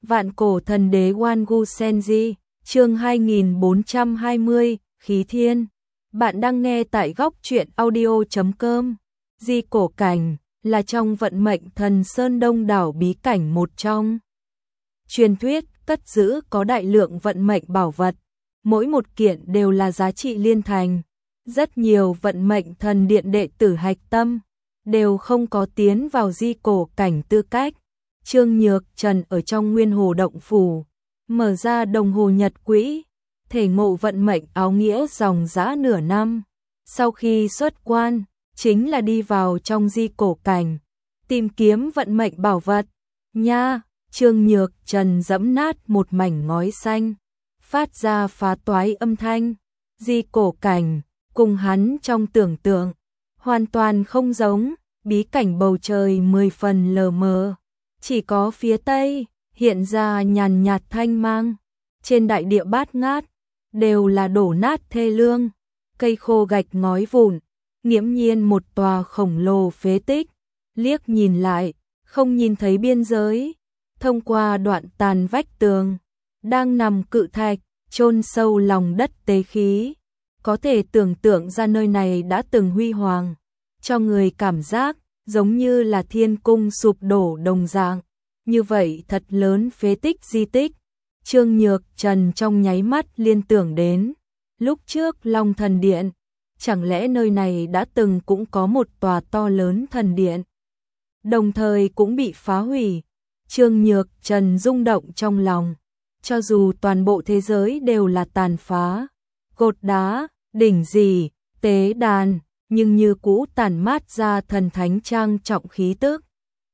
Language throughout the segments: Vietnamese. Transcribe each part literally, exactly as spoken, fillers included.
Vạn cổ thần đế Wangu Senji, chương hai nghìn bốn trăm hai mươi, Khí Thiên. Bạn đang nghe tại góc truyện audio chấm com. Di cổ cảnh là trong vận mệnh thần Sơn Đông đảo bí cảnh một trong. Truyền thuyết cất giữ có đại lượng vận mệnh bảo vật, mỗi một kiện đều là giá trị liên thành. Rất nhiều vận mệnh thần điện đệ tử hạch tâm đều không có tiến vào di cổ cảnh tư cách. Trương Nhược Trần ở trong Nguyên Hồ Động Phủ, mở ra đồng hồ nhật quỹ, thể ngộ vận mệnh áo nghĩa dòng dã nửa năm. Sau khi xuất quan, chính là đi vào trong di cổ cảnh, tìm kiếm vận mệnh bảo vật. Nha, Trương Nhược Trần dẫm nát một mảnh ngói xanh, phát ra phá toái âm thanh. Di cổ cảnh, cùng hắn trong tưởng tượng, hoàn toàn không giống, bí cảnh bầu trời mười phần lờ mờ. Chỉ có phía tây, hiện ra nhàn nhạt thanh mang. Trên đại địa bát ngát, đều là đổ nát thê lương, cây khô gạch ngói vụn, nghiễm nhiên một tòa khổng lồ phế tích. Liếc nhìn lại, không nhìn thấy biên giới. Thông qua đoạn tàn vách tường, đang nằm cự thạch, chôn sâu lòng đất tế khí. Có thể tưởng tượng ra nơi này đã từng huy hoàng, cho người cảm giác giống như là thiên cung sụp đổ đồng dạng. Như vậy thật lớn phế tích di tích, Trương Nhược Trần trong nháy mắt liên tưởng đến lúc trước Long Thần Điện. Chẳng lẽ nơi này đã từng cũng có một tòa to lớn thần điện, đồng thời cũng bị phá hủy? Trương Nhược Trần rung động trong lòng. Cho dù toàn bộ thế giới đều là tàn phá, cột đá, đỉnh gì, tế đàn, nhưng như cũ tản mát ra thần thánh trang trọng khí tức.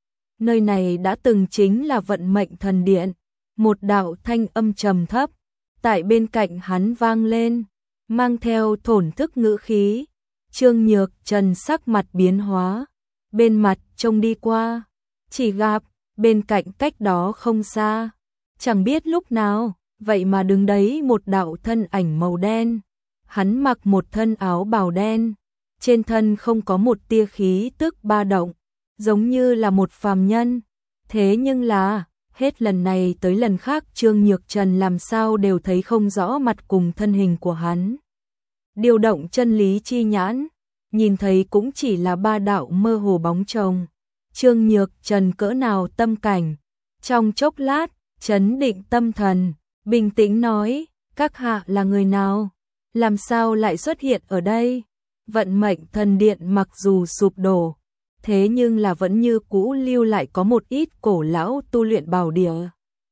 Nơi này đã từng chính là vận mệnh thần điện. Một đạo thanh âm trầm thấp tại bên cạnh hắn vang lên, mang theo thổn thức ngữ khí. Trương Nhược Trần sắc mặt biến hóa, bên mặt trông đi qua, chỉ gặp bên cạnh cách đó không xa, chẳng biết lúc nào, vậy mà đứng đấy một đạo thân ảnh màu đen. Hắn mặc một thân áo bào đen, trên thân không có một tia khí tức ba động, giống như là một phàm nhân. Thế nhưng là, hết lần này tới lần khác Trương Nhược Trần làm sao đều thấy không rõ mặt cùng thân hình của hắn. Điều động chân lý chi nhãn, nhìn thấy cũng chỉ là ba đạo mơ hồ bóng chồng. Trương Nhược Trần cỡ nào tâm cảnh, trong chốc lát, trấn định tâm thần, bình tĩnh nói, các hạ là người nào? Làm sao lại xuất hiện ở đây? Vận mệnh thần điện mặc dù sụp đổ, thế nhưng là vẫn như cũ lưu lại có một ít cổ lão tu luyện bảo địa.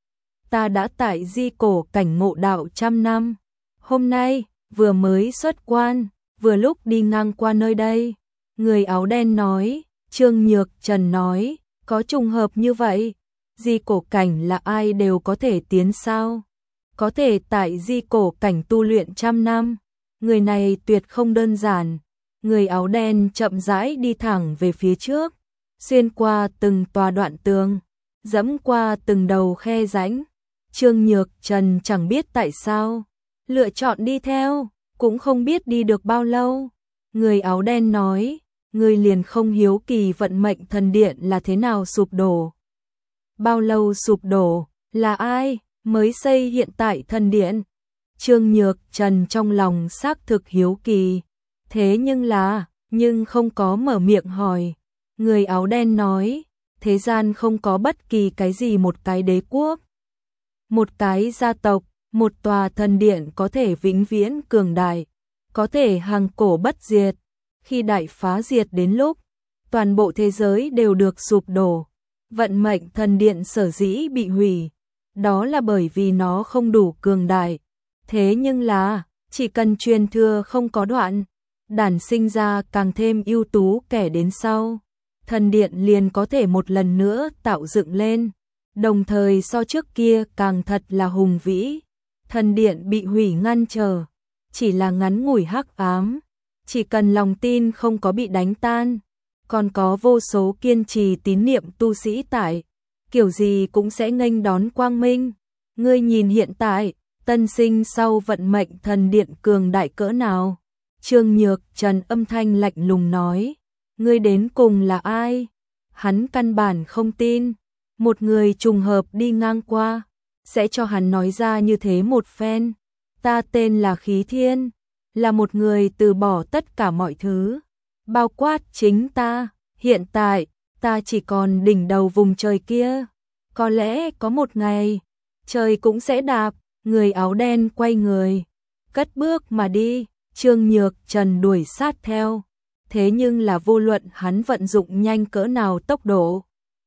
Ta đã tại di cổ cảnh ngộ đạo trăm năm, hôm nay vừa mới xuất quan, vừa lúc đi ngang qua nơi đây. Người áo đen nói. Trương Nhược Trần nói, có trùng hợp như vậy? Di cổ cảnh là ai đều có thể tiến sao? Có thể tại di cổ cảnh tu luyện trăm năm, người này tuyệt không đơn giản. Người áo đen chậm rãi đi thẳng về phía trước, xuyên qua từng tòa đoạn tường, dẫm qua từng đầu khe rãnh. Trương Nhược Trần chẳng biết tại sao lựa chọn đi theo, cũng không biết đi được bao lâu. Người áo đen nói, người liền không hiếu kỳ vận mệnh thần điện là thế nào sụp đổ? Bao lâu sụp đổ? Là ai mới xây hiện tại thần điện? Trương Nhược Trần trong lòng xác thực hiếu kỳ, thế nhưng là, nhưng không có mở miệng hỏi. Người áo đen nói, thế gian không có bất kỳ cái gì một cái đế quốc, một cái gia tộc, một tòa thần điện có thể vĩnh viễn cường đại, có thể hàng cổ bất diệt. Khi đại phá diệt đến lúc, toàn bộ thế giới đều được sụp đổ. Vận mệnh thần điện sở dĩ bị hủy, đó là bởi vì nó không đủ cường đại. Thế nhưng là, chỉ cần truyền thừa không có đoạn, đản sinh ra càng thêm ưu tú kẻ đến sau, thần điện liền có thể một lần nữa tạo dựng lên, đồng thời so trước kia càng thật là hùng vĩ. Thần điện bị hủy ngăn trở, chỉ là ngắn ngủi hắc ám. Chỉ cần lòng tin không có bị đánh tan, còn có vô số kiên trì tín niệm tu sĩ tại, kiểu gì cũng sẽ nghênh đón quang minh. Ngươi nhìn hiện tại, tân sinh sau vận mệnh thần điện cường đại cỡ nào? Trương Nhược Trần âm thanh lạnh lùng nói, ngươi đến cùng là ai? Hắn căn bản không tin, một người trùng hợp đi ngang qua, sẽ cho hắn nói ra như thế một phen. Ta tên là Khí Thiên, là một người từ bỏ tất cả mọi thứ, bao quát chính ta, hiện tại, ta chỉ còn đỉnh đầu vùng trời kia. Có lẽ có một ngày, trời cũng sẽ đạp. Người áo đen quay người, cất bước mà đi, Trương Nhược Trần đuổi sát theo. Thế nhưng là vô luận hắn vận dụng nhanh cỡ nào tốc độ,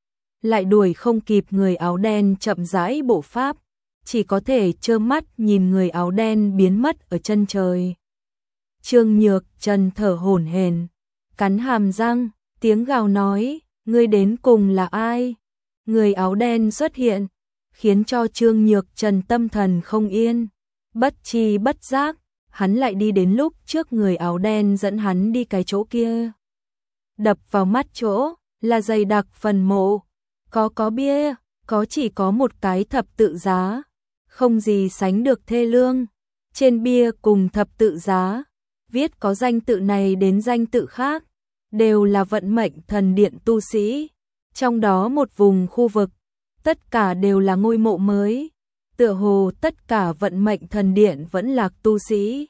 lại đuổi không kịp người áo đen chậm rãi bộ pháp, chỉ có thể trơ mắt nhìn người áo đen biến mất ở chân trời. Trương Nhược Trần thở hổn hển, cắn hàm răng, tiếng gào nói, ngươi đến cùng là ai? Người áo đen xuất hiện, khiến cho Trương Nhược Trần tâm thần không yên, bất chi bất giác, hắn lại đi đến lúc trước người áo đen dẫn hắn đi cái chỗ kia. Đập vào mắt chỗ là dày đặc phần mộ, có có bia, có chỉ có một cái thập tự giá, không gì sánh được thê lương. Trên bia cùng thập tự giá, viết có danh tự này đến danh tự khác, đều là vận mệnh thần điện tu sĩ. Trong đó một vùng khu vực, tất cả đều là ngôi mộ mới, tựa hồ tất cả vận mệnh thần điện vẫn lạc tu sĩ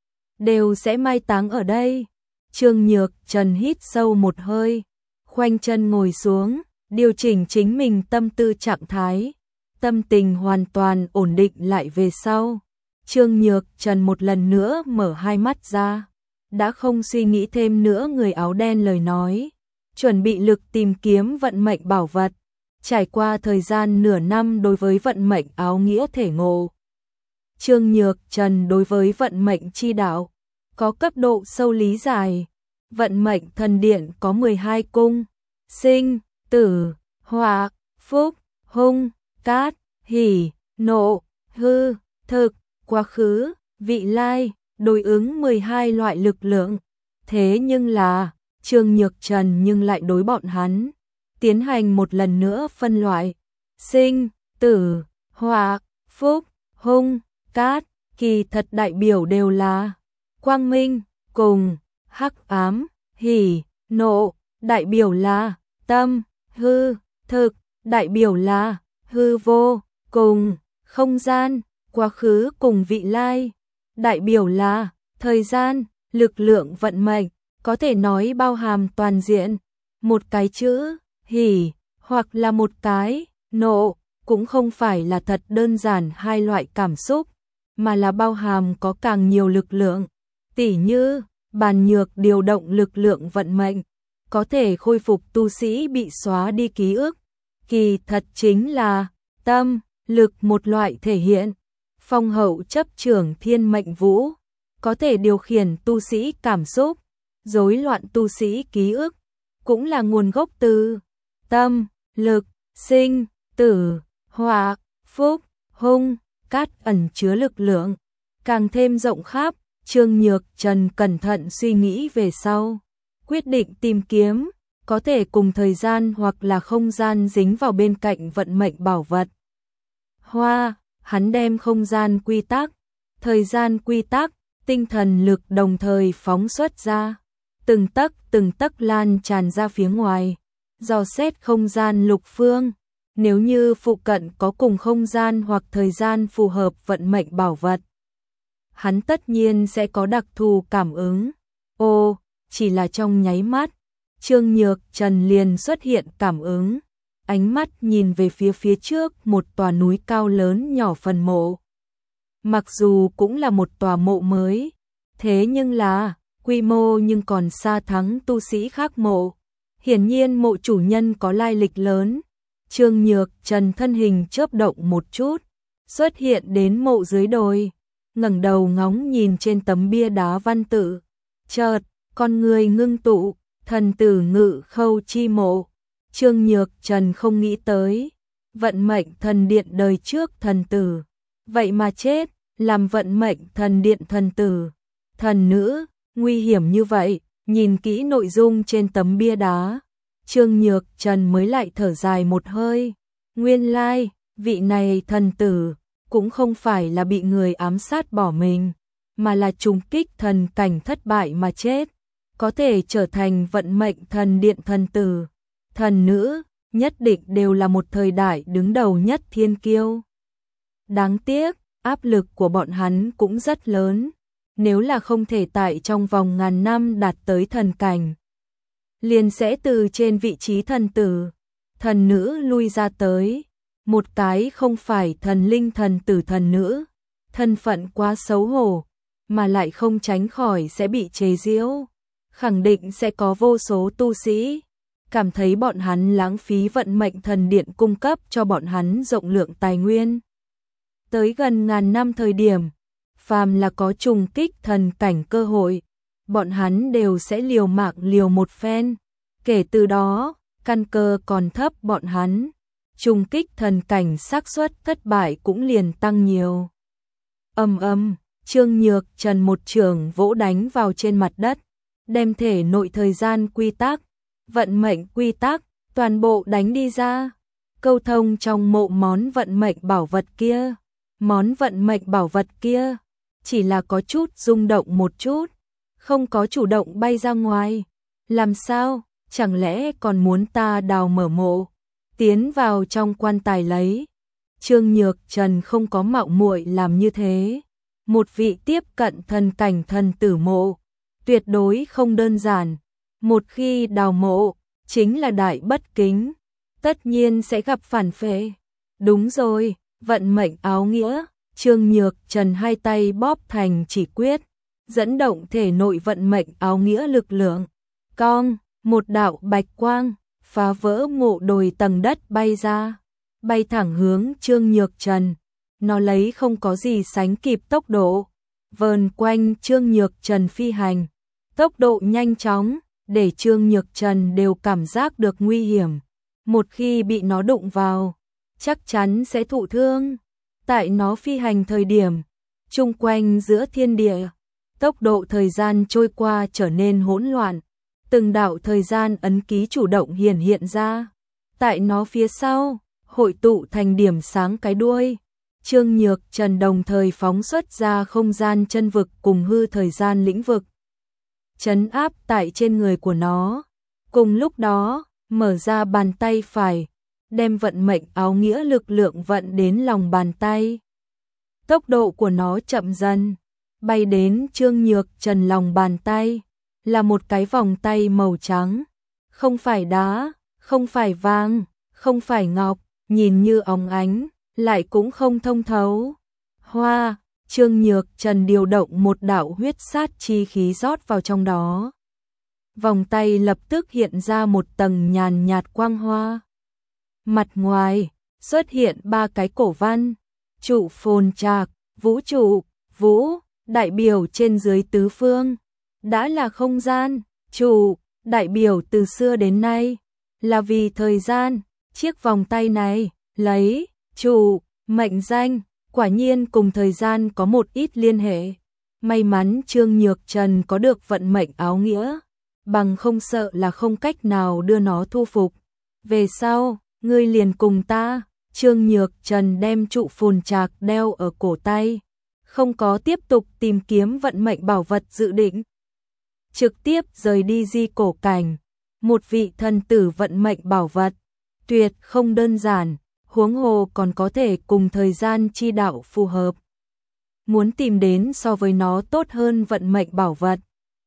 đều sẽ mai táng ở đây. Trương Nhược Trần hít sâu một hơi, khoanh chân ngồi xuống, điều chỉnh chính mình tâm tư trạng thái, tâm tình hoàn toàn ổn định lại về sau. Trương Nhược Trần một lần nữa mở hai mắt ra, đã không suy nghĩ thêm nữa người áo đen lời nói, chuẩn bị lực tìm kiếm vận mệnh bảo vật. Trải qua thời gian nửa năm đối với vận mệnh áo nghĩa thể ngộ, Trương Nhược Trần đối với vận mệnh chi đạo có cấp độ sâu lý giải. Vận mệnh thần điện có mười hai cung: sinh, tử, họa, phúc, hung, cát, hỷ, nộ, hư, thực, quá khứ, vị lai, đối ứng mười hai loại lực lượng. Thế nhưng là, Trương Nhược Trần nhưng lại đối bọn hắn tiến hành một lần nữa phân loại. Sinh, tử, họa, phúc, hung, cát, kỳ thật đại biểu đều là quang minh, cùng, hắc ám, hỉ, nộ, đại biểu là tâm, hư, thực, đại biểu là hư vô, cùng, không gian, quá khứ cùng vị lai, đại biểu là thời gian, lực lượng vận mệnh, có thể nói bao hàm toàn diện. Một cái chữ, hỉ, hoặc là một cái, nộ, cũng không phải là thật đơn giản hai loại cảm xúc, mà là bao hàm có càng nhiều lực lượng. Tỉ như, bàn nhược điều động lực lượng vận mệnh, có thể khôi phục tu sĩ bị xóa đi ký ức. Kỳ thật chính là tâm, lực một loại thể hiện. Phong hậu chấp trưởng thiên mệnh vũ, có thể điều khiển tu sĩ cảm xúc, rối loạn tu sĩ ký ức, cũng là nguồn gốc từ tâm, lực, sinh, tử, họa, phúc, hung, cát ẩn chứa lực lượng, càng thêm rộng khắp. Trương Nhược Trần cẩn thận suy nghĩ về sau, quyết định tìm kiếm, có thể cùng thời gian hoặc là không gian dính vào bên cạnh vận mệnh bảo vật. Hoa, hắn đem không gian quy tắc, thời gian quy tắc, tinh thần lực đồng thời phóng xuất ra, từng tấc từng tấc lan tràn ra phía ngoài, dò xét không gian lục phương. Nếu như phụ cận có cùng không gian hoặc thời gian phù hợp vận mệnh bảo vật, hắn tất nhiên sẽ có đặc thù cảm ứng. Ô, chỉ là trong nháy mắt, Trương Nhược Trần liền xuất hiện cảm ứng, ánh mắt nhìn về phía phía trước một tòa núi cao lớn nhỏ phần mộ. Mặc dù cũng là một tòa mộ mới, thế nhưng là quy mô nhưng còn xa thắng tu sĩ khác mộ. Hiển nhiên mộ chủ nhân có lai lịch lớn. Trương Nhược Trần thân hình chớp động một chút, xuất hiện đến mộ dưới đồi, ngẩng đầu ngóng nhìn trên tấm bia đá văn tự. Chợt, con người ngưng tụ, thần tử ngự khâu chi mộ. Trương Nhược Trần không nghĩ tới, vận mệnh thần điện đời trước thần tử, vậy mà chết, làm vận mệnh thần điện thần tử, thần nữ, nguy hiểm như vậy. Nhìn kỹ nội dung trên tấm bia đá, Trương Nhược Trần mới lại thở dài một hơi. Nguyên lai, vị này thần tử cũng không phải là bị người ám sát bỏ mình, mà là trùng kích thần cảnh thất bại mà chết. Có thể trở thành vận mệnh thần điện thần tử, thần nữ, nhất định đều là một thời đại đứng đầu nhất thiên kiêu. Đáng tiếc, áp lực của bọn hắn cũng rất lớn. Nếu là không thể tại trong vòng ngàn năm đạt tới thần cảnh, liền sẽ từ trên vị trí thần tử, thần nữ lui ra tới. Một cái không phải thần linh thần tử thần nữ, thân phận quá xấu hổ, mà lại không tránh khỏi sẽ bị chế giễu. Khẳng định sẽ có vô số tu sĩ cảm thấy bọn hắn lãng phí vận mệnh thần điện cung cấp cho bọn hắn rộng lượng tài nguyên. Tới gần ngàn năm thời điểm, phàm là có trùng kích thần cảnh cơ hội, bọn hắn đều sẽ liều mạng liều một phen. Kể từ đó, căn cơ còn thấp bọn hắn, trùng kích thần cảnh xác suất thất bại cũng liền tăng nhiều. Ầm ầm, Trương Nhược Trần một chưởng vỗ đánh vào trên mặt đất, đem thể nội thời gian quy tắc, vận mệnh quy tắc, toàn bộ đánh đi ra, câu thông trong mộ món vận mệnh bảo vật kia. Món vận mệnh bảo vật kia chỉ là có chút rung động một chút, không có chủ động bay ra ngoài. Làm sao? Chẳng lẽ còn muốn ta đào mở mộ, tiến vào trong quan tài lấy? Trương Nhược Trần không có mạo muội làm như thế. Một vị tiếp cận thần cảnh thần tử mộ, tuyệt đối không đơn giản. Một khi đào mộ, chính là đại bất kính, tất nhiên sẽ gặp phản phệ. Đúng rồi, vận mệnh áo nghĩa. Trương Nhược Trần hai tay bóp thành chỉ quyết, dẫn động thể nội vận mệnh áo nghĩa lực lượng. Cong, một đạo bạch quang, phá vỡ mộ đồi tầng đất bay ra, bay thẳng hướng Trương Nhược Trần. Nó lấy không có gì sánh kịp tốc độ, vờn quanh Trương Nhược Trần phi hành. Tốc độ nhanh chóng, để Trương Nhược Trần đều cảm giác được nguy hiểm. Một khi bị nó đụng vào, chắc chắn sẽ thụ thương. Tại nó phi hành thời điểm, chung quanh giữa thiên địa, tốc độ thời gian trôi qua trở nên hỗn loạn. Từng đạo thời gian ấn ký chủ động hiển hiện ra. Tại nó phía sau, hội tụ thành điểm sáng cái đuôi. Trương Nhược Trần đồng thời phóng xuất ra không gian chân vực cùng hư thời gian lĩnh vực, trấn áp tại trên người của nó. Cùng lúc đó, mở ra bàn tay phải, đem vận mệnh áo nghĩa lực lượng vận đến lòng bàn tay. Tốc độ của nó chậm dần, bay đến Trương Nhược Trần lòng bàn tay, là một cái vòng tay màu trắng. Không phải đá, không phải vàng, không phải ngọc, nhìn như óng ánh, lại cũng không thông thấu. Hoa, Trương Nhược Trần điều động một đạo huyết sát chi khí rót vào trong đó. Vòng tay lập tức hiện ra một tầng nhàn nhạt quang hoa. Mặt ngoài, xuất hiện ba cái cổ văn. Trụ phồn trạc, vũ trụ, vũ, đại biểu trên dưới tứ phương. Đã là không gian, trụ, đại biểu từ xưa đến nay, là vì thời gian. Chiếc vòng tay này, lấy, trụ, mệnh danh, quả nhiên cùng thời gian có một ít liên hệ. May mắn Trương Nhược Trần có được vận mệnh áo nghĩa, bằng không sợ là không cách nào đưa nó thu phục. Về sau, ngươi liền cùng ta. Trương Nhược Trần đem trụ phồn trạc đeo ở cổ tay, không có tiếp tục tìm kiếm vận mệnh bảo vật dự định. Trực tiếp rời đi di cổ cảnh. Một vị thần tử vận mệnh bảo vật, tuyệt không đơn giản, huống hồ còn có thể cùng thời gian chi đạo phù hợp. Muốn tìm đến so với nó tốt hơn vận mệnh bảo vật,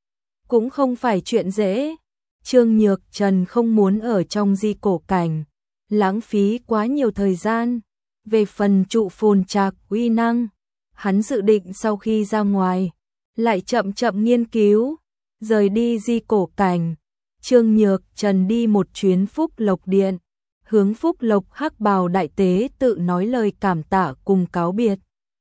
cũng không phải chuyện dễ. Trương Nhược Trần không muốn ở trong di cổ cảnh lãng phí quá nhiều thời gian. Về phần trụ phồn trạc uy năng, hắn dự định sau khi ra ngoài lại chậm chậm nghiên cứu. Rời đi di cổ cảnh, Trương Nhược Trần đi một chuyến Phúc Lộc Điện, hướng Phúc Lộc Hắc Bào đại tế tự nói lời cảm tạ cùng cáo biệt.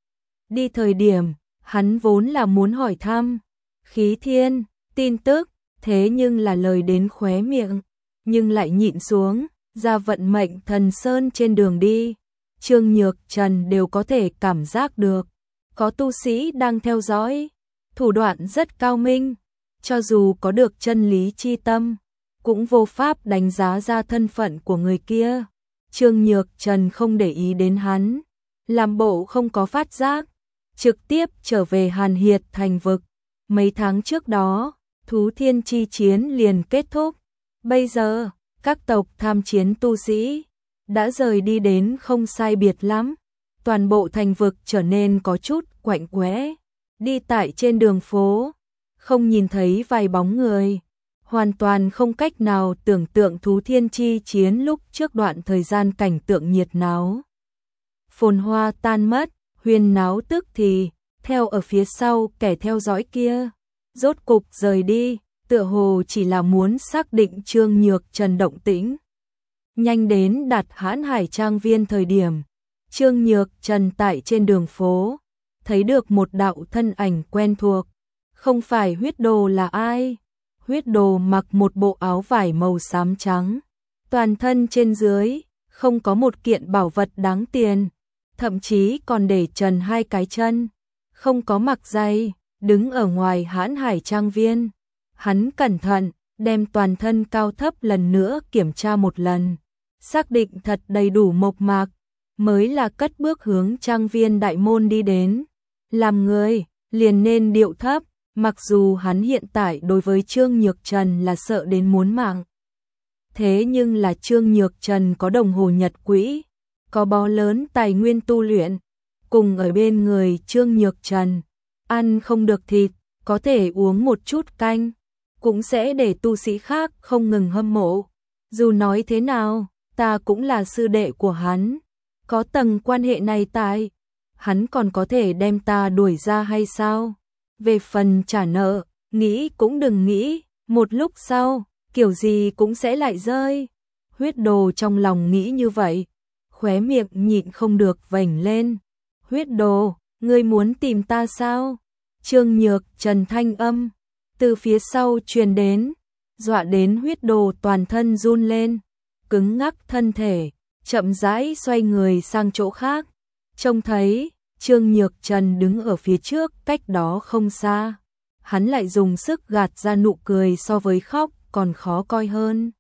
Đi thời điểm, hắn vốn là muốn hỏi thăm Khí Thiên tin tức, thế nhưng là lời đến khóe miệng, nhưng lại nhịn xuống. Ra vận mệnh thần sơn trên đường đi, Trương Nhược Trần đều có thể cảm giác được có tu sĩ đang theo dõi, thủ đoạn rất cao minh. Cho dù có được chân lý chi tâm, cũng vô pháp đánh giá ra thân phận của người kia. Trương Nhược Trần không để ý đến hắn, làm bộ không có phát giác, trực tiếp trở về Hàn Hiệt thành vực. Mấy tháng trước đó, thú thiên chi chiến liền kết thúc. Bây giờ, các tộc tham chiến tu sĩ đã rời đi đến không sai biệt lắm. toàn bộ thành vực trở nên có chút quạnh quẽ. Đi tại trên đường phố, không nhìn thấy vài bóng người, hoàn toàn không cách nào tưởng tượng thú thiên chi chiến lúc trước đoạn thời gian cảnh tượng nhiệt náo. Phồn hoa tan mất, huyên náo tức thì, theo ở phía sau kẻ theo dõi kia, rốt cục rời đi, tựa hồ chỉ là muốn xác định Trương Nhược Trần động tĩnh. Nhanh đến đặt Hãn Hải Trang Viên thời điểm, Trương Nhược Trần tại trên đường phố, thấy được một đạo thân ảnh quen thuộc, không phải huyết đồ là ai? Huyết đồ mặc một bộ áo vải màu xám trắng, toàn thân trên dưới, không có một kiện bảo vật đáng tiền, thậm chí còn để trần hai cái chân, không có mặc giày, đứng ở ngoài Hãn Hải Trang Viên. Hắn cẩn thận, đem toàn thân cao thấp lần nữa kiểm tra một lần, xác định thật đầy đủ mộc mạc, mới là cất bước hướng trang viên đại môn đi đến. Làm người, liền nên điệu thấp, mặc dù hắn hiện tại đối với Trương Nhược Trần là sợ đến muốn mạng. Thế nhưng là Trương Nhược Trần có đồng hồ nhật quỹ, có bó lớn tài nguyên tu luyện, cùng ở bên người Trương Nhược Trần, ăn không được thịt, có thể uống một chút canh, cũng sẽ để tu sĩ khác không ngừng hâm mộ. Dù nói thế nào, ta cũng là sư đệ của hắn, có tầng quan hệ này tại, hắn còn có thể đem ta đuổi ra hay sao? Về phần trả nợ, nghĩ cũng đừng nghĩ, một lúc sau, kiểu gì cũng sẽ lại rơi. Huyết đồ trong lòng nghĩ như vậy, khóe miệng nhịn không được vểnh lên. Huyết đồ, ngươi muốn tìm ta sao? Trương Nhược Trần thanh âm, từ phía sau truyền đến, dọa đến huyết đồ toàn thân run lên, cứng ngắc thân thể, chậm rãi xoay người sang chỗ khác, trông thấy Trương Nhược Trần đứng ở phía trước cách đó không xa, hắn lại dùng sức gạt ra nụ cười so với khóc còn khó coi hơn.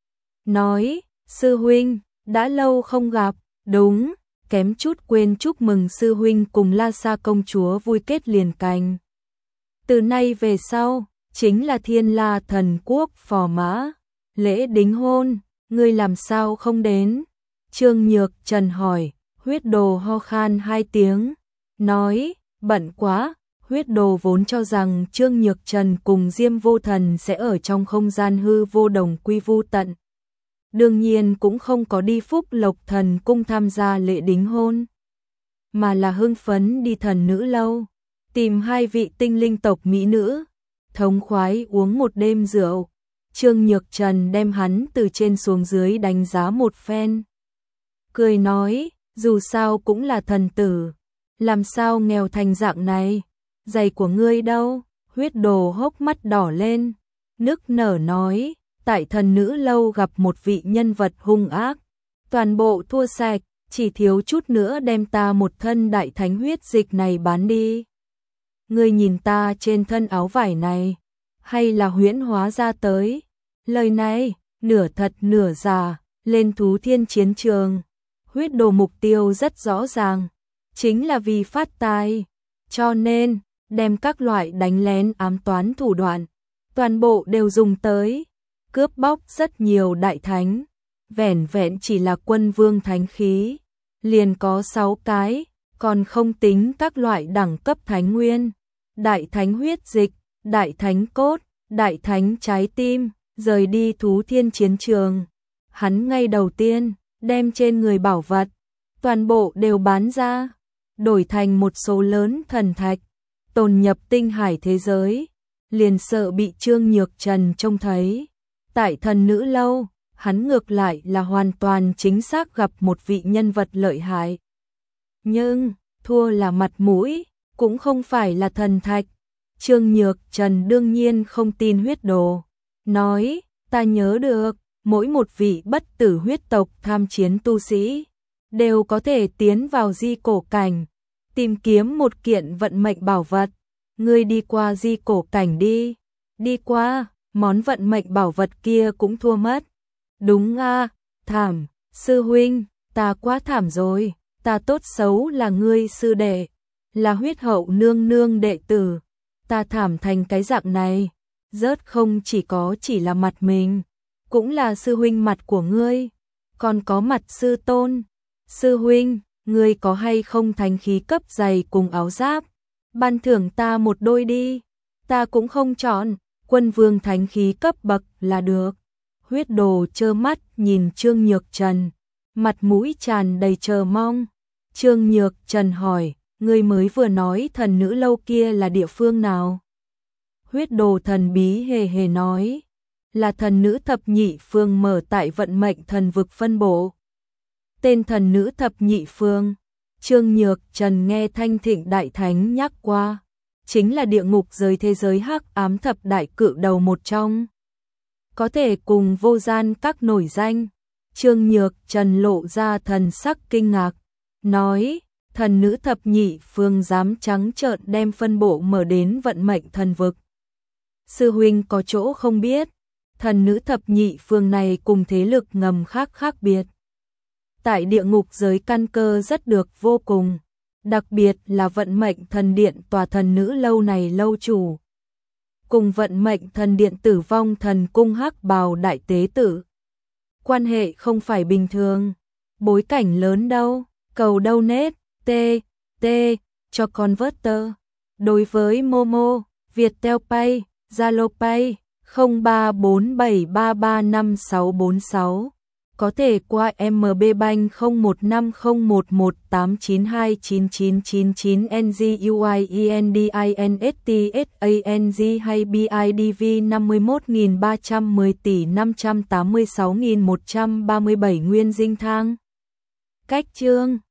Nói, sư huynh, đã lâu không gặp, đúng, kém chút quên chúc mừng sư huynh cùng La Sa công chúa vui kết liền cành. Từ nay về sau, chính là Thiên La thần quốc phò mã, lễ đính hôn, ngươi làm sao không đến? Trương Nhược Trần hỏi, huyết đồ ho khan hai tiếng, nói, bận quá. Huyết đồ vốn cho rằng Trương Nhược Trần cùng Diêm Vô Thần sẽ ở trong không gian hư vô đồng quy vu tận. Đương nhiên cũng không có đi Phúc Lộc Thần cung tham gia lễ đính hôn, mà là hưng phấn đi Thần Nữ lâu, tìm hai vị tinh linh tộc mỹ nữ, thống khoái uống một đêm rượu. Trương Nhược Trần đem hắn từ trên xuống dưới đánh giá một phen, cười nói, dù sao cũng là thần tử, làm sao nghèo thành dạng này? Giày của ngươi đâu? Huyết đồ hốc mắt đỏ lên, nức nở nói, tại Thần Nữ lâu gặp một vị nhân vật hung ác, toàn bộ thua sạch, chỉ thiếu chút nữa đem ta một thân đại thánh huyết dịch này bán đi. Ngươi nhìn ta trên thân áo vải này, hay là huyễn hóa ra tới? Lời này, nửa thật nửa giả, lên thú thiên chiến trường. Huyết đồ mục tiêu rất rõ ràng, chính là vì phát tài, cho nên đem các loại đánh lén ám toán thủ đoạn, toàn bộ đều dùng tới, cướp bóc rất nhiều đại thánh, vẻn vẹn chỉ là quân vương thánh khí, liền có sáu cái, còn không tính các loại đẳng cấp thánh nguyên, đại thánh huyết dịch, đại thánh cốt, đại thánh trái tim, rời đi thú thiên chiến trường. Hắn ngay đầu tiên, đem trên người bảo vật, toàn bộ đều bán ra, đổi thành một số lớn thần thạch, tồn nhập tinh hải thế giới, liền sợ bị Trương Nhược Trần trông thấy. Tại Thần Nữ lâu, hắn ngược lại là hoàn toàn chính xác gặp một vị nhân vật lợi hại. Nhưng, thua là mặt mũi, cũng không phải là thần thạch. Trương Nhược Trần đương nhiên không tin huyết đồ, nói, ta nhớ được, mỗi một vị bất tử huyết tộc tham chiến tu sĩ, đều có thể tiến vào di cổ cảnh, tìm kiếm một kiện vận mệnh bảo vật. Ngươi đi qua di cổ cảnh đi, đi qua, món vận mệnh bảo vật kia cũng thua mất. Đúng a, thảm, sư huynh, ta quá thảm rồi, ta tốt xấu là ngươi sư đệ, là huyết hậu nương nương đệ tử, ta thảm thành cái dạng này, rớt không chỉ có chỉ là mặt mình, cũng là sư huynh mặt của ngươi, còn có mặt sư tôn. Sư huynh, ngươi có hay không thánh khí cấp giày cùng áo giáp, ban thưởng ta một đôi đi, ta cũng không chọn, quân vương thánh khí cấp bậc là được. Huyết Đồ trơ mắt nhìn Trương Nhược Trần, mặt mũi tràn đầy chờ mong. Trương Nhược Trần hỏi, ngươi mới vừa nói thần nữ lâu kia là địa phương nào? Huyết Đồ thần bí hề hề nói, là thần nữ thập nhị phương mở tại vận mệnh thần vực phân bộ. Tên thần nữ thập nhị phương, Trương Nhược Trần nghe Thanh Thịnh Đại Thánh nhắc qua, chính là địa ngục giới thế giới hắc ám thập đại cự đầu một trong. Có thể cùng vô gian các nổi danh. Trương Nhược Trần lộ ra thần sắc kinh ngạc, nói, thần nữ thập nhị phương dám trắng trợn đem phân bộ mở đến vận mệnh thần vực. Sư huynh có chỗ không biết, thần nữ thập nhị phương này cùng thế lực ngầm khác khác biệt. Tại địa ngục giới căn cơ rất được vô cùng, đặc biệt là vận mệnh thần điện tòa thần nữ lâu này lâu chủ. Cùng vận mệnh thần điện tử vong thần cung hắc bào đại tế tử. Quan hệ không phải bình thường, bối cảnh lớn đâu, cầu đâu nết, t, t, cho converter. Đối với Momo, Viettel Pay, Zalo Pay, không ba bốn bảy ba ba năm sáu bốn sáu. Có thể qua em bê Bank không một năm không một một tám chín hai chín chín chín chín N G U I E N D I N S T S A N G hay B I D V năm mươi mốt nghìn ba trăm mười tỷ năm trăm tám mươi sáu nghìn một trăm ba mươi bảy Nguyên Dinh Thang. Cách chương